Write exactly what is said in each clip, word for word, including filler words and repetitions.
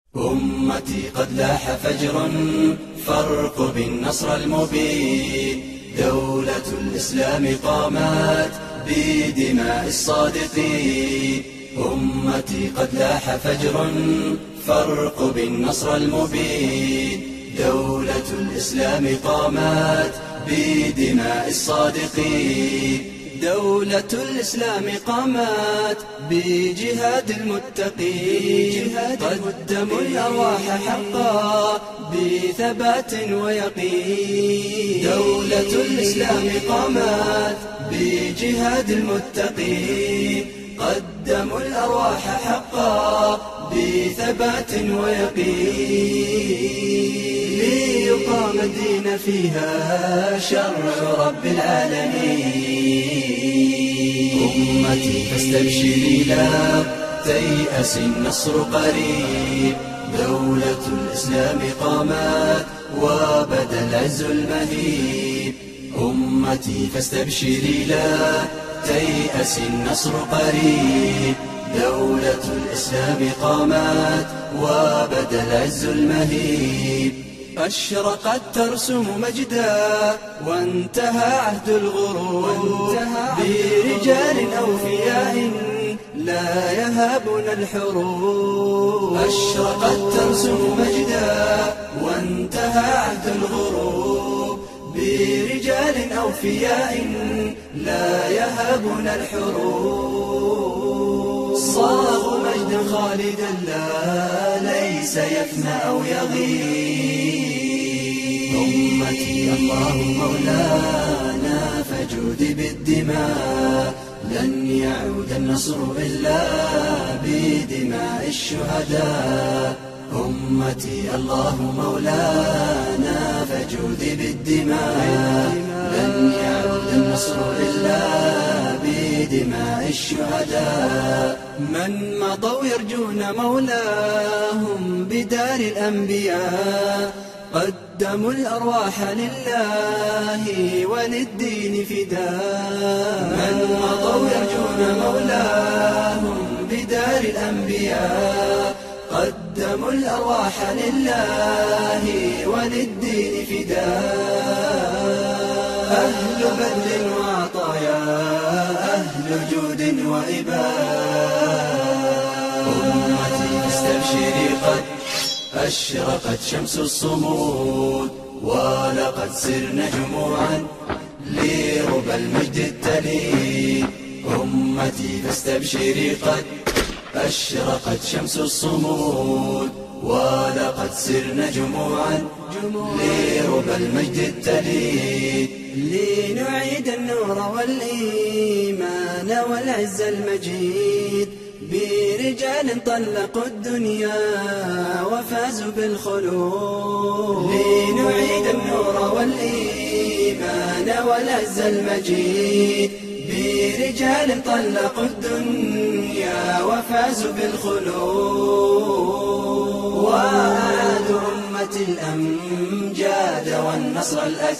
أمتي قد لاح فجر فارقب النصر المبين. دولة الإسلام قامت بدماء الصادقين. أمتي قد لاح فجر فارقب النصر المبين. دولة الإسلام قامت بدماء الصادقين. دولة الإسلام قامت بجهاد المتقين. قدموا الأرواح حقا بثبات ويقين. دولة الإسلام قامت بجهاد المتقين. قدموا الأرواح حقا بثبات ويقين. ليقام الدين فيها شرع رب العالمين. أمتي فاستبشري لا تيأس النصر قريب. دولة الإسلام قامت وبدا العز المهيب. أمتي فاستبشري لا تيأس النصر قريب. دولة الإسلام قامت وبدا العز المهيب. أشرقت ترسم مجدا وانتهى عهد الغرور. برجال أوفياء لا يهابون الحروب. أشرقت ترسم مجدا وانتهى عهد الغرور. برجال أوفياء لا يهابون الحروب. صاغوا مجدا خالدا لا ليس يفنى أو يغيب. أمتي الله مولانا فجود بالدماء. لن يعود النصر إلا بدماء الشهداء. أمتي الله مولانا فجود بالدماء. لن يعود النصر إلا بدماء الشهداء. من مضوا يرجون مولاهم بدار الأنبياء. قدموا الأرواح لله وللدين فداء. من مضوا يرجون مولاهم بدار الأنبياء. قدموا الأرواح لله وللدين فداء. أهل بذل وعطايا أهل جود وإباء. أمتي فاستبشري قد أشرقت شمس الصمود. ولقد سرنا جموعا لربى المجد التليد. أمتي فاستبشري قد أشرقت شمس الصمود. ولقد سرنا جموعا لربى المجد التليد. لنعيد النور والإيمان والعز المجيد. برجال طلقوا الدنيا وفازوا بالخلود. لنعيد النور والإيمان والعز المجيد. برجال طلقوا الدنيا وفازوا بالخلود. وأعادوا أمة الأمجاد والنصر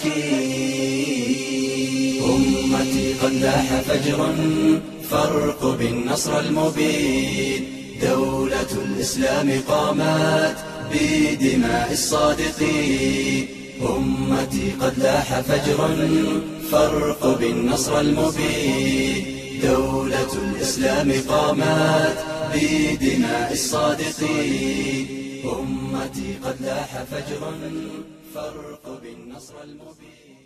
الأكيد. أمتي قد لاح فجر فارقب النصر المبين. دولة الإسلام قامت بدماء الصادقين. أمتي قد لاح فجر فارقب النصر المبين. دولة الإسلام قامت بدماء الصادقين. أمتي قد لاح فجر فارقب النصر المبين.